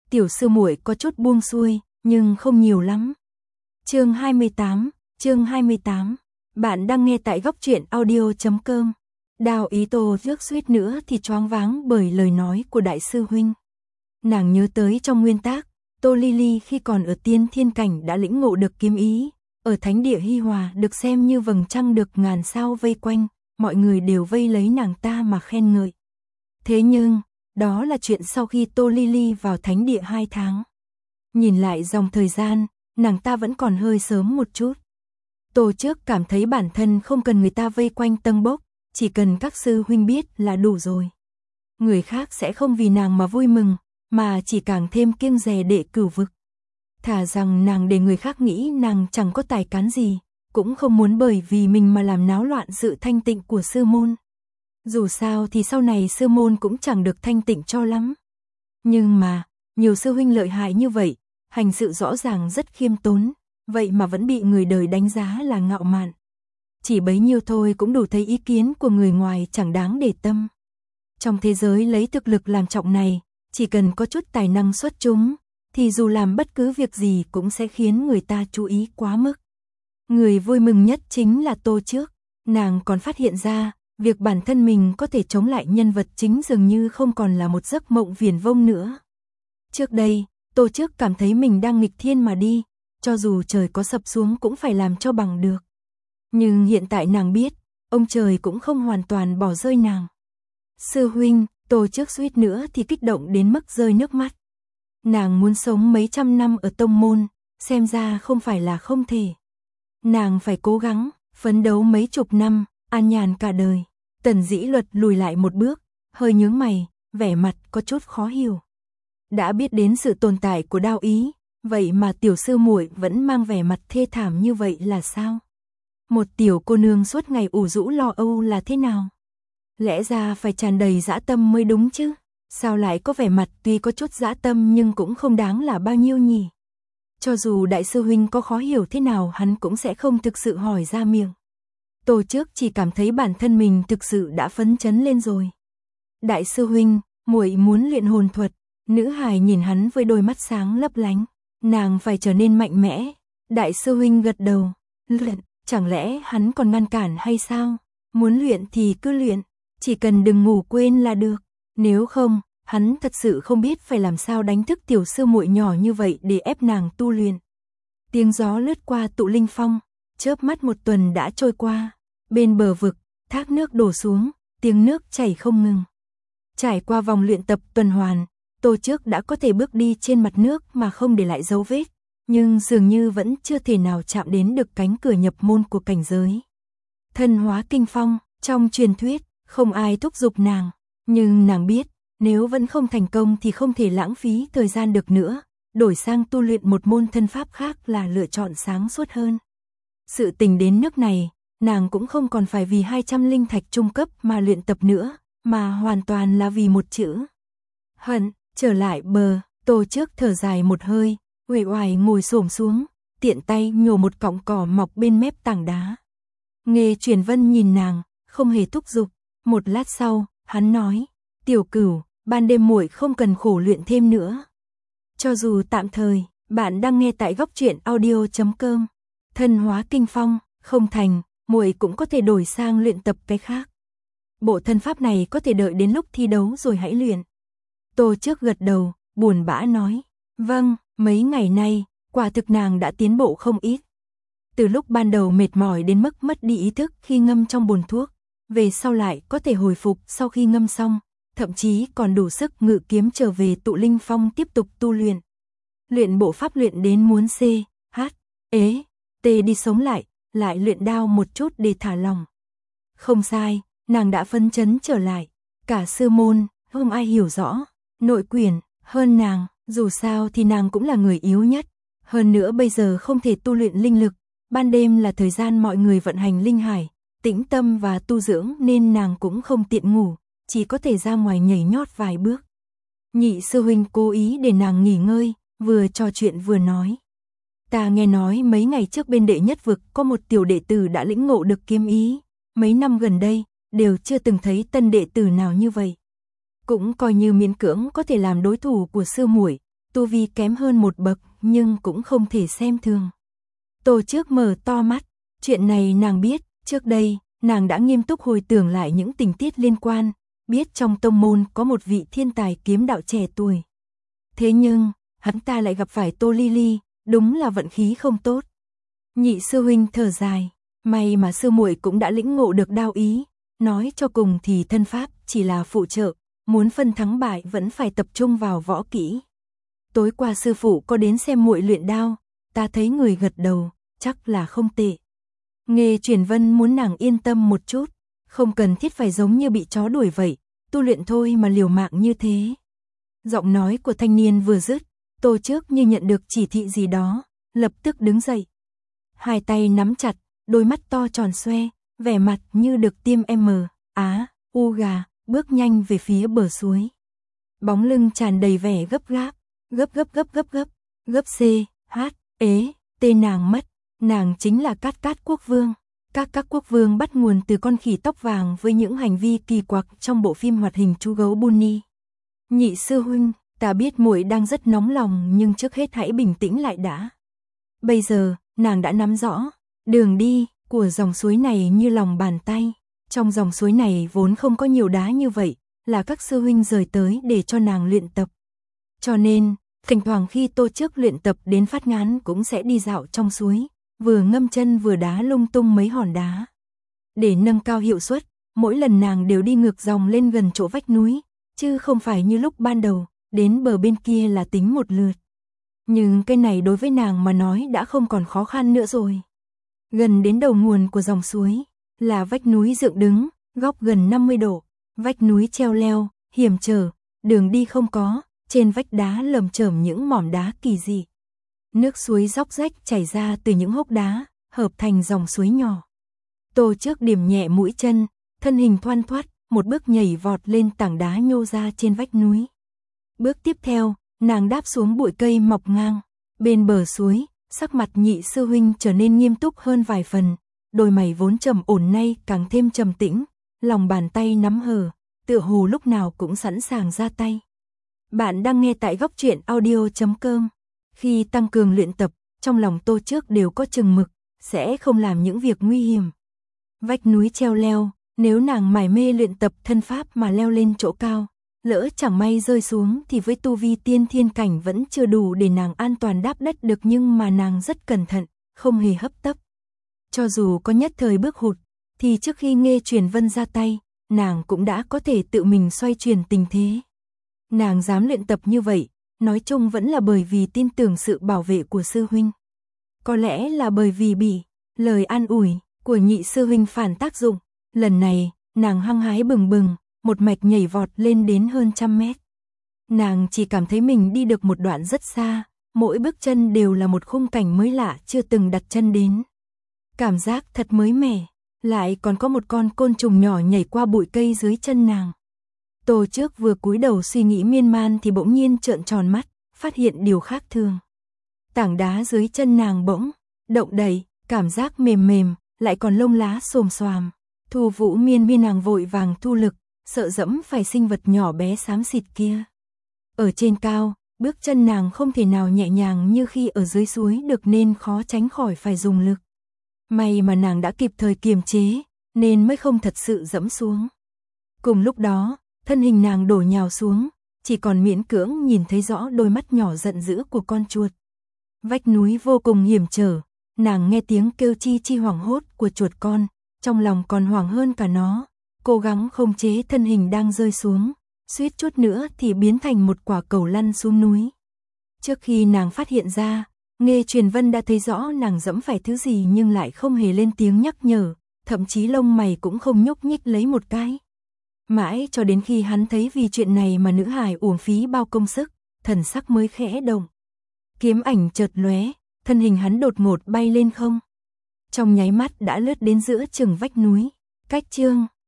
tiểu sư muội có chút buông xuôi, nhưng không nhiều lắm. Chương 28. Bạn đang nghe tại góc truyện audio.com. Đào Ý Tô trước suýt nữa thì choáng váng bởi lời nói của đại sư huynh. Nàng nhớ tới trong nguyên tác, Tô Ly Ly khi còn ở tiên thiên cảnh đã lĩnh ngộ được kiếm ý, ở thánh địa Hi Hòa được xem như vầng trăng được ngàn sao vây quanh, mọi người đều vây lấy nàng ta mà khen ngợi. Thế nhưng, đó là chuyện sau khi Tô Ly Ly vào thánh địa 2 tháng. Nhìn lại dòng thời gian, nàng ta vẫn còn hơi sớm một chút. Tô Trước cảm thấy bản thân không cần người ta vây quanh tâng bốc, chỉ cần các sư huynh biết là đủ rồi. Người khác sẽ không vì nàng mà vui mừng, mà chỉ càng thêm kiêng dè đệ cửu vực. Thà rằng nàng để người khác nghĩ nàng chẳng có tài cán gì, cũng không muốn bởi vì mình mà làm náo loạn sự thanh tịnh của sư môn. Dù sao thì sau này sư môn cũng chẳng được thanh tịnh cho lắm. Nhưng mà, nhiều sư huynh lợi hại như vậy, hành sự rõ ràng rất khiêm tốn, vậy mà vẫn bị người đời đánh giá là ngạo mạn. Chỉ bấy nhiêu thôi cũng đủ thấy ý kiến của người ngoài chẳng đáng để tâm. Trong thế giới lấy thực lực làm trọng này, chỉ cần có chút tài năng xuất chúng, thì dù làm bất cứ việc gì cũng sẽ khiến người ta chú ý quá mức. Người vui mừng nhất chính là Tô Trước, nàng còn phát hiện ra, việc bản thân mình có thể chống lại nhân vật chính dường như không còn là một giấc mộng viển vông nữa. Trước đây, Tô Trước cảm thấy mình đang nghịch thiên mà đi, cho dù trời có sập xuống cũng phải làm cho bằng được. Nhưng hiện tại nàng biết, ông trời cũng không hoàn toàn bỏ rơi nàng. Sư huynh, Tô Trước suýt nữa thì kích động đến mức rơi nước mắt. Nàng muốn sống mấy trăm năm ở tông môn, xem ra không phải là không thể. Nàng phải cố gắng, phấn đấu mấy chục năm, an nhàn cả đời. Tần Dĩ Luật lùi lại một bước, hơi nhướng mày, vẻ mặt có chút khó hiểu. Đã biết đến sự tồn tại của Đao Ý, vậy mà tiểu sư muội vẫn mang vẻ mặt thê thảm như vậy là sao? Một tiểu cô nương suốt ngày ủ rũ lo âu là thế nào? Lẽ ra phải tràn đầy dã tâm mới đúng chứ? Sao lại có vẻ mặt tuy có chút dã tâm nhưng cũng không đáng là bao nhiêu nhỉ? Cho dù đại sư huynh có khó hiểu thế nào hắn cũng sẽ không thực sự hỏi ra miệng. Tô Trước chỉ cảm thấy bản thân mình thực sự đã phấn chấn lên rồi. Đại sư huynh, muội muốn luyện hồn thuật. Nữ hài nhìn hắn với đôi mắt sáng lấp lánh. Nàng phải trở nên mạnh mẽ. Đại sư huynh gật đầu. Luyện, chẳng lẽ hắn còn ngăn cản hay sao? Muốn luyện thì cứ luyện, chỉ cần đừng ngủ quên là được. Nếu không, hắn thật sự không biết phải làm sao đánh thức tiểu sư muội nhỏ như vậy để ép nàng tu luyện. Tiếng gió lướt qua tụ linh phong, chớp mắt một tuần đã trôi qua. Bên bờ vực, thác nước đổ xuống, tiếng nước chảy không ngừng. Trải qua vòng luyện tập tuần hoàn, Tô Trước đã có thể bước đi trên mặt nước mà không để lại dấu vết, nhưng dường như vẫn chưa thể nào chạm đến được cánh cửa nhập môn của cảnh giới. Thân hóa kinh phong, trong truyền thuyết, không ai thúc giục nàng, nhưng nàng biết, nếu vẫn không thành công thì không thể lãng phí thời gian được nữa, đổi sang tu luyện một môn thân pháp khác là lựa chọn sáng suốt hơn. Sự tình đến nước này, nàng cũng không còn phải vì 200 linh thạch trung cấp mà luyện tập nữa, mà hoàn toàn là vì một chữ. Hận, trở lại bờ, Tô Trước thở dài một hơi, uể oải ngồi xổm xuống, tiện tay nhổ một cọng cỏ mọc bên mép tảng đá. Nghê Truyền Vân nhìn nàng, không hề thúc giục, một lát sau, hắn nói, tiểu cửu, ban đêm muội không cần khổ luyện thêm nữa. Cho dù tạm thời, bạn đang nghe tại góc truyện audio.com. Thân hóa kinh phong, không thành, muội cũng có thể đổi sang luyện tập cái khác. Bộ thân pháp này có thể đợi đến lúc thi đấu rồi hãy luyện. Tô Trước gật đầu, buồn bã nói, vâng, mấy ngày nay, quả thực nàng đã tiến bộ không ít. Từ lúc ban đầu mệt mỏi đến mức mất đi ý thức khi ngâm trong bồn thuốc, về sau lại có thể hồi phục sau khi ngâm xong, thậm chí còn đủ sức ngự kiếm trở về tụ linh phong tiếp tục tu luyện. Luyện bộ pháp luyện đến muốn C, H, ế, T đi sống lại luyện đao một chút để thả lòng. Không sai, nàng đã phấn chấn trở lại, cả sư môn, không ai hiểu rõ, nội quyển, hơn nàng, dù sao thì nàng cũng là người yếu nhất. Hơn nữa bây giờ không thể tu luyện linh lực, ban đêm là thời gian mọi người vận hành linh hải, tĩnh tâm và tu dưỡng nên nàng cũng không tiện ngủ, chỉ có thể ra ngoài nhảy nhót vài bước. Nhị sư huynh cố ý để nàng nghỉ ngơi, vừa trò chuyện vừa nói. Ta nghe nói mấy ngày trước bên đệ nhất vực có một tiểu đệ tử đã lĩnh ngộ được kiếm ý, mấy năm gần đây, đều chưa từng thấy tân đệ tử nào như vậy. Cũng coi như miễn cưỡng có thể làm đối thủ của sư muội, tu vi kém hơn một bậc, nhưng cũng không thể xem thường. Tô Trước mở to mắt, chuyện này nàng biết, trước đây, nàng đã nghiêm túc hồi tưởng lại những tình tiết liên quan, biết trong tông môn có một vị thiên tài kiếm đạo trẻ tuổi. Thế nhưng, hắn ta lại gặp phải Tô Ly Ly, đúng là vận khí không tốt. Nhị sư huynh thở dài, may mà sư muội cũng đã lĩnh ngộ được đao ý, nói cho cùng thì thân pháp chỉ là phụ trợ, muốn phân thắng bại vẫn phải tập trung vào võ kỹ. Tối qua sư phụ có đến xem muội luyện đao, ta thấy người gật đầu, chắc là không tệ. Nghề Truyền Vân muốn nàng yên tâm một chút, không cần thiết phải giống như bị chó đuổi vậy, tu luyện thôi mà liều mạng như thế. Giọng nói của thanh niên vừa dứt, Tô Trước như nhận được chỉ thị gì đó, lập tức đứng dậy. Hai tay nắm chặt, đôi mắt to tròn xoe, vẻ mặt như được tiêm u gà, bước nhanh về phía bờ suối. Bóng lưng tràn đầy vẻ gấp gáp, gấp c, h, ế, tên nàng mất, nàng chính là Cát Cát Quốc Vương. Các quốc vương bắt nguồn từ con khỉ tóc vàng với những hành vi kỳ quặc trong bộ phim hoạt hình chú gấu Bunny. Nhị sư huynh, ta biết muội đang rất nóng lòng nhưng trước hết hãy bình tĩnh lại đã. Bây giờ, nàng đã nắm rõ, đường đi của dòng suối này như lòng bàn tay. Trong dòng suối này vốn không có nhiều đá như vậy, là các sư huynh rời tới để cho nàng luyện tập. Cho nên, thỉnh thoảng khi Tô Trước luyện tập đến phát ngán cũng sẽ đi dạo trong suối, vừa ngâm chân vừa đá lung tung mấy hòn đá. Để nâng cao hiệu suất, mỗi lần nàng đều đi ngược dòng lên gần chỗ vách núi, chứ không phải như lúc ban đầu, đến bờ bên kia là tính một lượt. Nhưng cái này đối với nàng mà nói đã không còn khó khăn nữa rồi. Gần đến đầu nguồn của dòng suối, là vách núi dựng đứng, góc gần 50 độ, vách núi treo leo, hiểm trở, đường đi không có, trên vách đá lởm chởm những mỏm đá kỳ dị. Nước suối róc rách chảy ra từ những hốc đá, hợp thành dòng suối nhỏ. Tô Trước điểm nhẹ mũi chân, thân hình thoăn thoắt, một bước nhảy vọt lên tảng đá nhô ra trên vách núi. Bước tiếp theo, nàng đáp xuống bụi cây mọc ngang, bên bờ suối, sắc mặt nhị sư huynh trở nên nghiêm túc hơn vài phần, đôi mày vốn trầm ổn nay càng thêm trầm tĩnh, lòng bàn tay nắm hờ, tựa hồ lúc nào cũng sẵn sàng ra tay. Bạn đang nghe tại góc truyện audio.com. Khi tăng cường luyện tập, trong lòng Tô Trước đều có chừng mực, sẽ không làm những việc nguy hiểm. Vách núi treo leo, nếu nàng mải mê luyện tập thân pháp mà leo lên chỗ cao, lỡ chẳng may rơi xuống thì với tu vi tiên thiên cảnh vẫn chưa đủ để nàng an toàn đáp đất được, nhưng mà nàng rất cẩn thận, không hề hấp tấp. Cho dù có nhất thời bước hụt, thì trước khi Nghê Truyền Vân ra tay, nàng cũng đã có thể tự mình xoay chuyển tình thế. Nàng dám luyện tập như vậy, nói chung vẫn là bởi vì tin tưởng sự bảo vệ của sư huynh. Có lẽ là bởi vì bị lời an ủi của nhị sư huynh phản tác dụng, lần này, nàng hăng hái bừng bừng, một mạch nhảy vọt lên đến hơn 100 mét. Nàng chỉ cảm thấy mình đi được một đoạn rất xa, mỗi bước chân đều là một khung cảnh mới lạ chưa từng đặt chân đến. Cảm giác thật mới mẻ, lại còn có một con côn trùng nhỏ nhảy qua bụi cây dưới chân nàng. Tô Trước vừa cúi đầu suy nghĩ miên man thì bỗng nhiên trợn tròn mắt, phát hiện điều khác thường. Tảng đá dưới chân nàng bỗng động đậy, cảm giác mềm mềm, lại còn lông lá xồm xoàm. Thu Vũ Miên Miên nàng vội vàng thu lực, sợ dẫm phải sinh vật nhỏ bé xám xịt kia. Ở trên cao, bước chân nàng không thể nào nhẹ nhàng như khi ở dưới suối được nên khó tránh khỏi phải dùng lực. May mà nàng đã kịp thời kiềm chế, nên mới không thật sự dẫm xuống. Cùng lúc đó, thân hình nàng đổ nhào xuống, chỉ còn miễn cưỡng nhìn thấy rõ đôi mắt nhỏ giận dữ của con chuột. Vách núi vô cùng hiểm trở, nàng nghe tiếng kêu chi chi hoảng hốt của chuột con, trong lòng còn hoảng hơn cả nó, cố gắng khống chế thân hình đang rơi xuống, suýt chút nữa thì biến thành một quả cầu lăn xuống núi. Trước khi nàng phát hiện ra, Nghê Truyền Vân đã thấy rõ nàng dẫm phải thứ gì nhưng lại không hề lên tiếng nhắc nhở, thậm chí lông mày cũng không nhúc nhích lấy một cái. Mãi cho đến khi hắn thấy vì chuyện này mà nữ hài uổng phí bao công sức, thần sắc mới khẽ động. Kiếm ảnh chợt lóe, thân hình hắn đột ngột bay lên không. Trong nháy mắt đã lướt đến giữa chừng vách núi. Cách chương